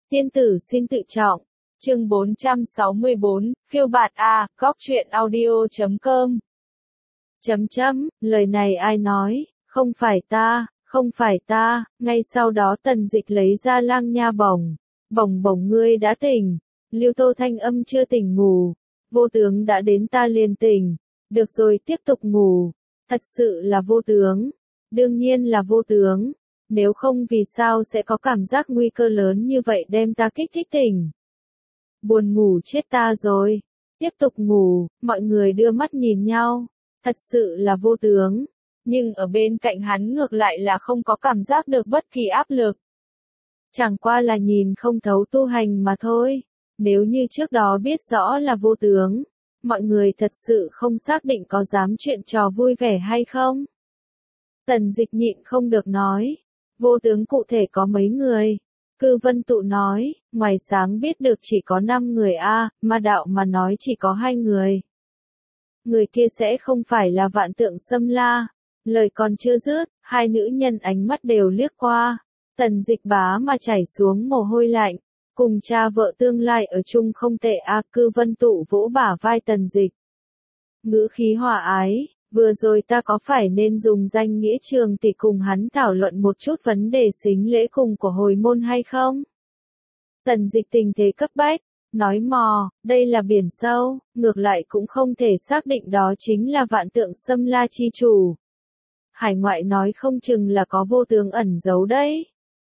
Tiên tử xin tự trọng. Chương 464, phiêu bạt A, góc truyện audio.com. Lời này ai nói, không phải ta, ngay sau đó Tần Dịch lấy ra lang nha bổng. Bổng ngươi đã tỉnh. Lưu Tô thanh âm chưa tỉnh ngủ. Vô tướng đã đến ta liền tỉnh. Được rồi tiếp tục ngủ. Thật sự là vô tướng. Đương nhiên là vô tướng. Nếu không vì sao sẽ có cảm giác nguy cơ lớn như vậy đem ta kích thích tỉnh. Buồn ngủ chết ta rồi. Tiếp tục ngủ, mọi người đưa mắt nhìn nhau. Thật sự là vô tướng. Nhưng ở bên cạnh hắn ngược lại là không có cảm giác được bất kỳ áp lực. Chẳng qua là nhìn không thấu tu hành mà thôi. Nếu như trước đó biết rõ là vô tướng, mọi người thật sự không xác định có dám chuyện trò vui vẻ hay không. Tần Dịch nhịn không được nói. Vô tướng cụ thể có mấy người? Cư Vân Tụ nói, ngoài sáng biết được chỉ có 5 người Ma Đạo mà nói chỉ có 2 người. Người kia sẽ không phải là Vạn Tượng Xâm La. Lời còn chưa dứt, hai nữ nhân ánh mắt đều liếc qua. Tần Dịch bá mà chảy xuống mồ hôi lạnh. Cùng cha vợ tương lai ở chung không tệ Cư Vân Tụ vỗ bả vai Tần Dịch. Ngữ khí hòa ái. Vừa rồi ta có phải nên dùng danh nghĩa Trường tỷ cùng hắn thảo luận một chút vấn đề sính lễ cùng của hồi môn hay không? Tần Dịch tình thế cấp bách, nói mò, đây là biển sâu, ngược lại cũng không thể xác định đó chính là Vạn Tượng Xâm La chi chủ. Hải ngoại nói không chừng là có vô tướng ẩn giấu đấy.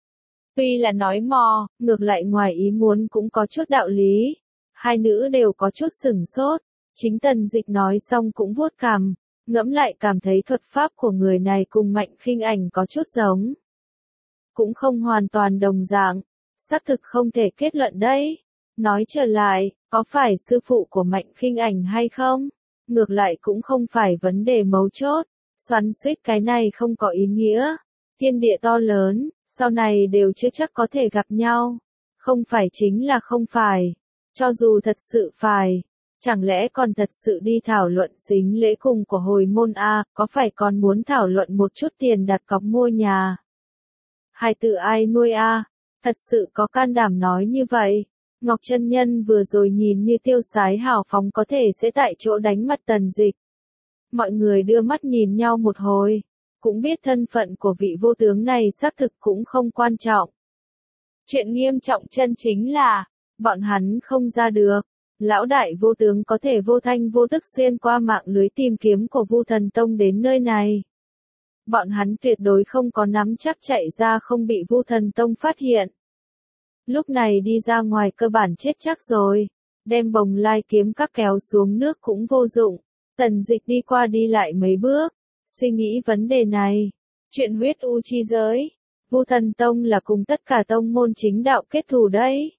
Tuy là nói mò, ngược lại ngoài ý muốn cũng có chút đạo lý. Hai nữ đều có chút sửng sốt, chính Tần Dịch nói xong cũng vuốt cằm. Ngẫm lại cảm thấy thuật pháp của người này cùng Mạnh Khinh Ảnh có chút giống. Cũng không hoàn toàn đồng dạng. Xác thực không thể kết luận đấy. Nói trở lại, có phải sư phụ của Mạnh Khinh Ảnh hay không? Ngược lại cũng không phải vấn đề mấu chốt. Xoắn xuýt cái này không có ý nghĩa. Thiên địa to lớn, sau này đều chưa chắc có thể gặp nhau. Không phải chính là không phải. Cho dù thật sự phải. Chẳng lẽ còn thật sự đi thảo luận sính lễ cùng của hồi môn có phải còn muốn thảo luận một chút tiền đặt cọc mua nhà? Hài tử ai nuôi Thật sự có can đảm nói như vậy. Ngọc Chân Nhân vừa rồi nhìn như tiêu sái hào phóng có thể sẽ tại chỗ đánh mặt Tần Dịch. Mọi người đưa mắt nhìn nhau một hồi. Cũng biết thân phận của vị vô tướng này xác thực cũng không quan trọng. Chuyện nghiêm trọng chân chính là, bọn hắn không ra được. Lão đại vô tướng có thể vô thanh vô tức xuyên qua mạng lưới tìm kiếm của Vu Thần Tông đến nơi này. Bọn hắn tuyệt đối không có nắm chắc chạy ra không bị Vu Thần Tông phát hiện. Lúc này đi ra ngoài cơ bản chết chắc rồi. Đem bồng lai kiếm các kéo xuống nước cũng vô dụng. Tần Dịch đi qua đi lại mấy bước. Suy nghĩ vấn đề này. Chuyện huyết u chi giới. Vu Thần Tông là cùng tất cả tông môn chính đạo kết thù đấy.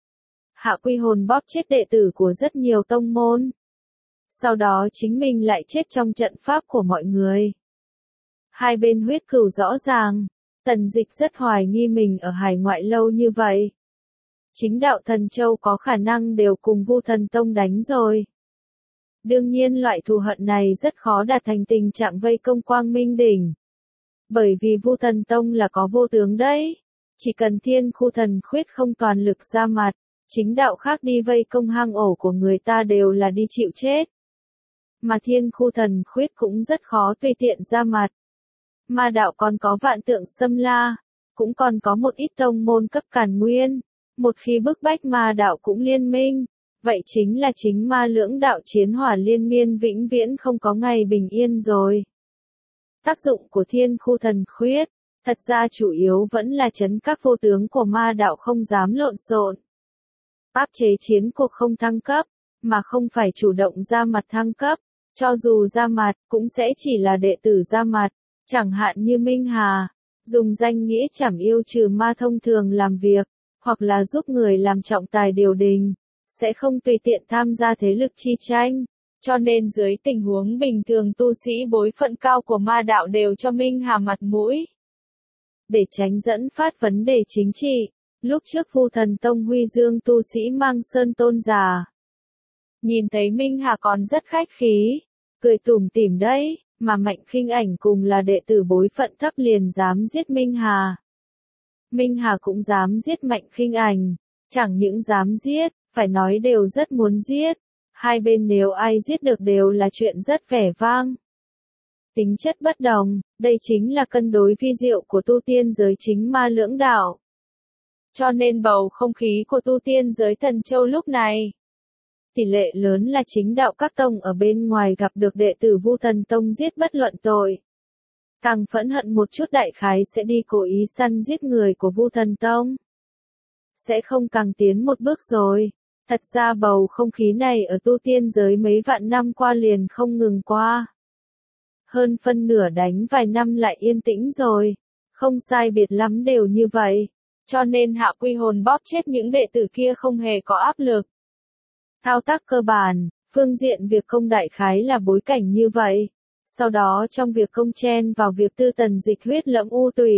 Hạ Quy Hồn bóp chết đệ tử của rất nhiều tông môn. Sau đó chính mình lại chết trong trận pháp của mọi người. Hai bên huyết cừu rõ ràng. Tần Dịch rất hoài nghi mình ở hải ngoại lâu như vậy. Chính đạo Thần Châu có khả năng đều cùng Vu Thần Tông đánh rồi. Đương nhiên loại thù hận này rất khó đạt thành tình trạng vây công Quang Minh Đỉnh. Bởi vì Vu Thần Tông là có vô tướng đấy. Chỉ cần Thiên Khu Thần Khuyết không toàn lực ra mặt. Chính đạo khác đi vây công hang ổ của người ta đều là đi chịu chết. Mà Thiên Khu Thần Khuyết cũng rất khó tùy tiện ra mặt. Ma đạo còn có Vạn Tượng Xâm La, cũng còn có một ít tông môn cấp càn nguyên. Một khi bức bách ma đạo cũng liên minh, vậy chính là chính ma lưỡng đạo chiến hỏa liên miên vĩnh viễn không có ngày bình yên rồi. Tác dụng của Thiên Khu Thần Khuyết, thật ra chủ yếu vẫn là trấn các vô tướng của ma đạo không dám lộn xộn. Áp chế chiến cuộc không thăng cấp, mà không phải chủ động ra mặt thăng cấp, cho dù ra mặt cũng sẽ chỉ là đệ tử ra mặt, chẳng hạn như Minh Hà, dùng danh nghĩa trảm yêu trừ ma thông thường làm việc, hoặc là giúp người làm trọng tài điều đình, sẽ không tùy tiện tham gia thế lực chi tranh, cho nên dưới tình huống bình thường tu sĩ bối phận cao của ma đạo đều cho Minh Hà mặt mũi. Để tránh dẫn phát vấn đề chính trị. Lúc trước Vu Thần Tông huy dương tu sĩ mang sơn tôn giả. Nhìn thấy Minh Hà còn rất khách khí, cười tủm tỉm đấy, mà Mạnh Khinh Ảnh cùng là đệ tử bối phận thấp liền dám giết Minh Hà. Minh Hà cũng dám giết Mạnh Khinh Ảnh, Chẳng những dám giết, phải nói đều rất muốn giết. Hai bên nếu ai giết được đều là chuyện rất vẻ vang. Tính chất bất đồng, đây chính là cân đối vi diệu của tu tiên giới chính ma lưỡng đạo. Cho nên bầu không khí của tu tiên giới Thần Châu lúc này, tỷ lệ lớn là chính đạo các tông ở bên ngoài gặp được đệ tử Vu Thần Tông giết bất luận tội. Càng phẫn hận một chút đại khái sẽ đi cố ý săn giết người của Vu Thần Tông. Sẽ không càng tiến một bước rồi. Thật ra bầu không khí này ở tu tiên giới mấy vạn năm qua liền không ngừng qua. Hơn phân nửa đánh vài năm lại yên tĩnh rồi. Không sai biệt lắm đều như vậy. Cho nên Hạ Quy Hồn bóp chết những đệ tử kia không hề có áp lực. Thao tác cơ bản, phương diện việc công đại khái là bối cảnh như vậy. Sau đó trong việc công chen vào việc tư Tần Dịch huyết lẫm u tủy.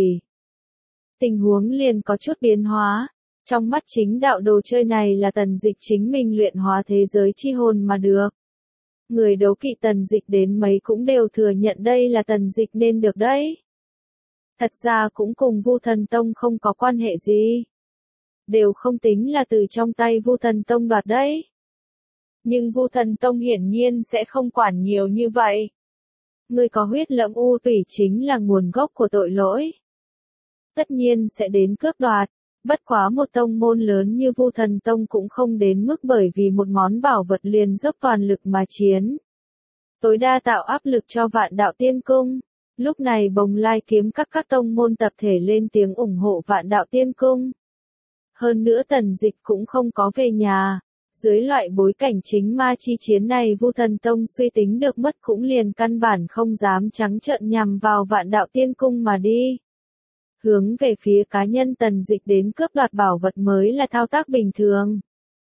Tình huống liền có chút biến hóa. Trong mắt chính đạo đồ chơi này là Tần Dịch chính mình luyện hóa thế giới chi hồn mà được. Người đấu kỵ Tần Dịch đến mấy cũng đều thừa nhận đây là Tần Dịch nên được đấy. Thật ra cũng cùng Vu Thần Tông không có quan hệ gì. Đều không tính là từ trong tay Vu Thần Tông đoạt đấy. Nhưng Vu Thần Tông hiển nhiên sẽ không quản nhiều như vậy. Người có huyết lẫm u tủy chính là nguồn gốc của tội lỗi. Tất nhiên sẽ đến cướp đoạt. Bất quá một tông môn lớn như Vu Thần Tông cũng không đến mức bởi vì một món bảo vật liền dốc toàn lực mà chiến. Tối đa tạo áp lực cho Vạn Đạo Tiên Cung. Lúc này Bồng Lai kiếm các tông môn tập thể lên tiếng ủng hộ Vạn Đạo Tiên Cung. Hơn nữa Tần Dịch cũng không có về nhà. Dưới loại bối cảnh chính ma chi chiến này Vu Thần Tông suy tính được mất cũng liền căn bản không dám trắng trợn nhằm vào Vạn Đạo Tiên Cung mà đi. Hướng về phía cá nhân Tần Dịch đến cướp đoạt bảo vật mới là thao tác bình thường.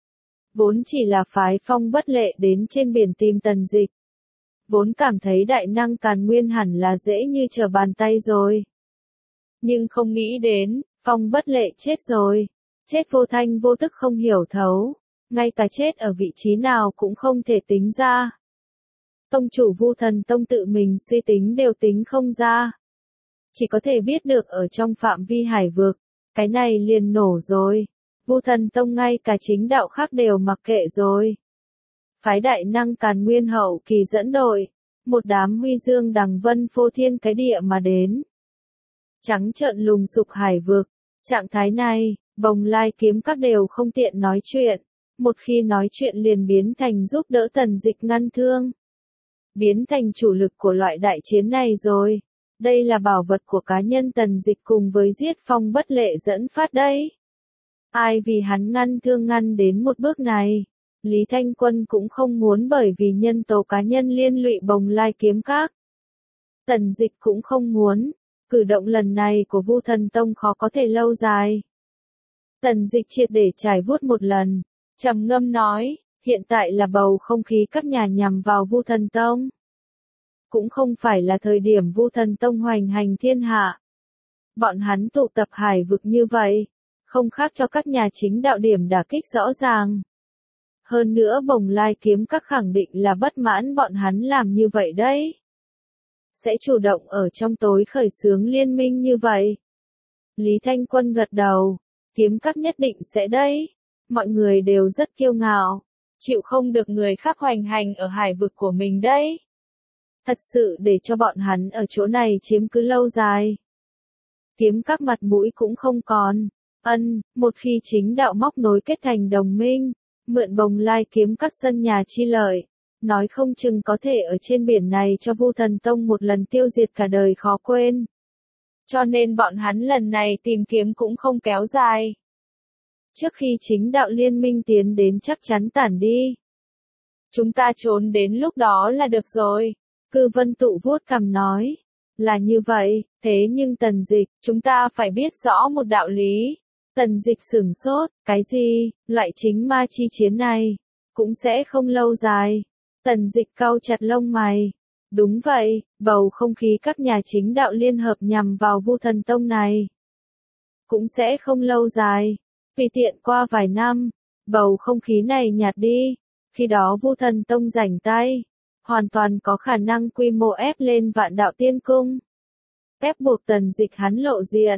Vốn chỉ là phái Phong Bất Lệ đến trên biển tìm Tần Dịch. Vốn cảm thấy đại năng Càn Nguyên hẳn là dễ như trở bàn tay rồi. Nhưng không nghĩ đến, Phong Bất Lệ chết rồi. Chết vô thanh vô tức không hiểu thấu. Ngay cả chết ở vị trí nào cũng không thể tính ra. Tông chủ Vu Thần Tông tự mình suy tính đều tính không ra. Chỉ có thể biết được ở trong phạm vi hải vực, cái này liền nổ rồi. Vu Thần Tông ngay cả chính đạo khác đều mặc kệ rồi. Phái đại năng Càn Nguyên hậu kỳ dẫn đội, một đám huy dương đằng vân phô thiên cái địa mà đến. Trắng trợn lùng sục hải vực, trạng thái này, Bồng Lai kiếm các đều không tiện nói chuyện. Một khi nói chuyện liền biến thành giúp đỡ Tần Dịch ngăn thương. Biến thành chủ lực của loại đại chiến này rồi. Đây là bảo vật của cá nhân Tần Dịch cùng với giết Phong Bất Lệ dẫn phát đấy. Ai vì hắn ngăn thương ngăn đến một bước này. Lý Thanh Quân cũng không muốn bởi vì nhân tố cá nhân liên lụy Bồng Lai kiếm các. Tần Dịch cũng không muốn. Cử động lần này của Vu Thần Tông khó có thể lâu dài. Tần Dịch triệt để trải vuốt một lần. Trầm ngâm nói, hiện tại là bầu không khí các nhà nhằm vào Vu Thần Tông. Cũng không phải là thời điểm Vu Thần Tông hoành hành thiên hạ. Bọn hắn tụ tập hải vực như vậy, không khác cho các nhà chính đạo điểm đả kích rõ ràng. Hơn nữa Bồng Lai kiếm các khẳng định là bất mãn bọn hắn làm như vậy đấy. Sẽ chủ động ở trong tối khởi xướng liên minh như vậy. Lý Thanh Quân gật đầu, kiếm các nhất định sẽ đấy. Mọi người đều rất kiêu ngạo, chịu không được người khác hoành hành ở hải vực của mình đấy. Thật sự để cho bọn hắn ở chỗ này chiếm cứ lâu dài. Kiếm các mặt mũi cũng không còn. Một khi chính đạo móc nối kết thành đồng minh, mượn Bồng Lai kiếm các sân nhà chi lợi, nói không chừng có thể ở trên biển này cho Vu Thần Tông một lần tiêu diệt cả đời khó quên. Cho nên bọn hắn lần này tìm kiếm cũng không kéo dài. Trước khi chính đạo liên minh tiến đến chắc chắn tản đi. Chúng ta trốn đến lúc đó là được rồi. Cư Vân Tụ vuốt cằm nói. Là như vậy, thế nhưng Tần Dịch, chúng ta phải biết rõ một đạo lý. Tần Dịch sửng sốt, cái gì, loại chính ma chi chiến này, cũng sẽ không lâu dài. Tần Dịch cau chặt lông mày. Đúng vậy, bầu không khí các nhà chính đạo liên hợp nhằm vào Vu Thần Tông này. Cũng sẽ không lâu dài. Vì tiện qua vài năm, bầu không khí này nhạt đi. Khi đó Vu Thần Tông rảnh tay, hoàn toàn có khả năng quy mô ép lên Vạn Đạo Tiên Cung. Ép buộc Tần Dịch hắn lộ diện.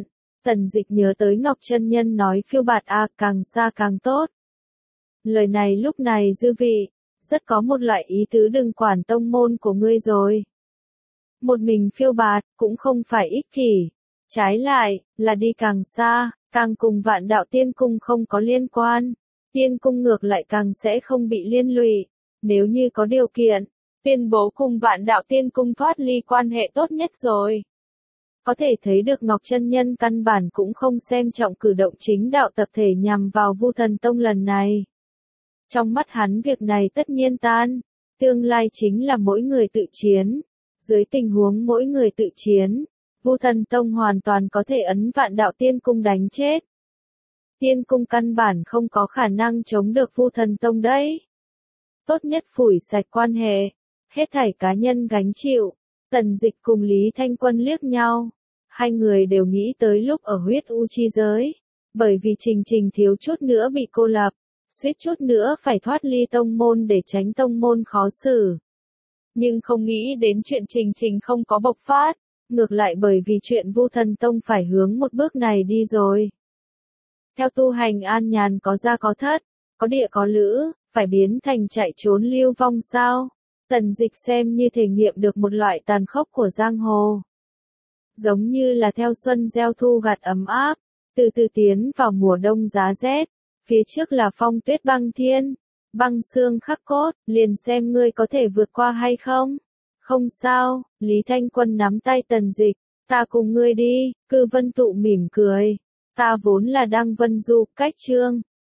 Tần Dịch nhớ tới Ngọc Chân Nhân nói phiêu bạt càng xa càng tốt. Lời này lúc này dư vị, rất có một loại ý tứ đừng quản tông môn của ngươi rồi. Một mình phiêu bạt, cũng không phải ích kỷ. Trái lại, là đi càng xa, càng cùng Vạn Đạo Tiên Cung không có liên quan. Tiên Cung ngược lại càng sẽ không bị liên lụy. Nếu như có điều kiện, tuyên bố cùng Vạn Đạo Tiên Cung thoát ly quan hệ tốt nhất rồi. Có thể thấy được Ngọc Chân Nhân căn bản cũng không xem trọng cử động chính đạo tập thể nhằm vào Vu Thần Tông lần này. Trong mắt hắn việc này tất nhiên tan, tương lai chính là mỗi người tự chiến. Dưới tình huống mỗi người tự chiến, Vu Thần Tông hoàn toàn có thể ấn Vạn Đạo Tiên Cung đánh chết. Tiên Cung căn bản không có khả năng chống được Vu Thần Tông đấy. Tốt nhất phủi sạch quan hệ, hết thảy cá nhân gánh chịu. Tần Dịch cùng Lý Thanh Quân liếc nhau, hai người đều nghĩ tới lúc ở huyết u chi giới, bởi vì Trình Trình thiếu chút nữa bị cô lập, suýt chút nữa phải thoát ly tông môn để tránh tông môn khó xử. Nhưng không nghĩ đến chuyện Trình Trình không có bộc phát, ngược lại bởi vì chuyện Vu Thần Tông phải hướng một bước này đi rồi. Theo tu hành an nhàn có gia có thất, có địa có lữ, phải biến thành chạy trốn lưu vong sao? Tần Dịch xem như thể nghiệm được một loại tàn khốc của giang hồ. Giống như là theo xuân gieo thu gặt ấm áp, từ từ tiến vào mùa đông giá rét, phía trước là phong tuyết băng thiên, băng xương khắc cốt, liền xem ngươi có thể vượt qua hay không. Không sao, Lý Thanh Quân nắm tay Tần Dịch, ta cùng ngươi đi, Cư Vân Tụ mỉm cười, ta vốn là đang vân du, cách chương.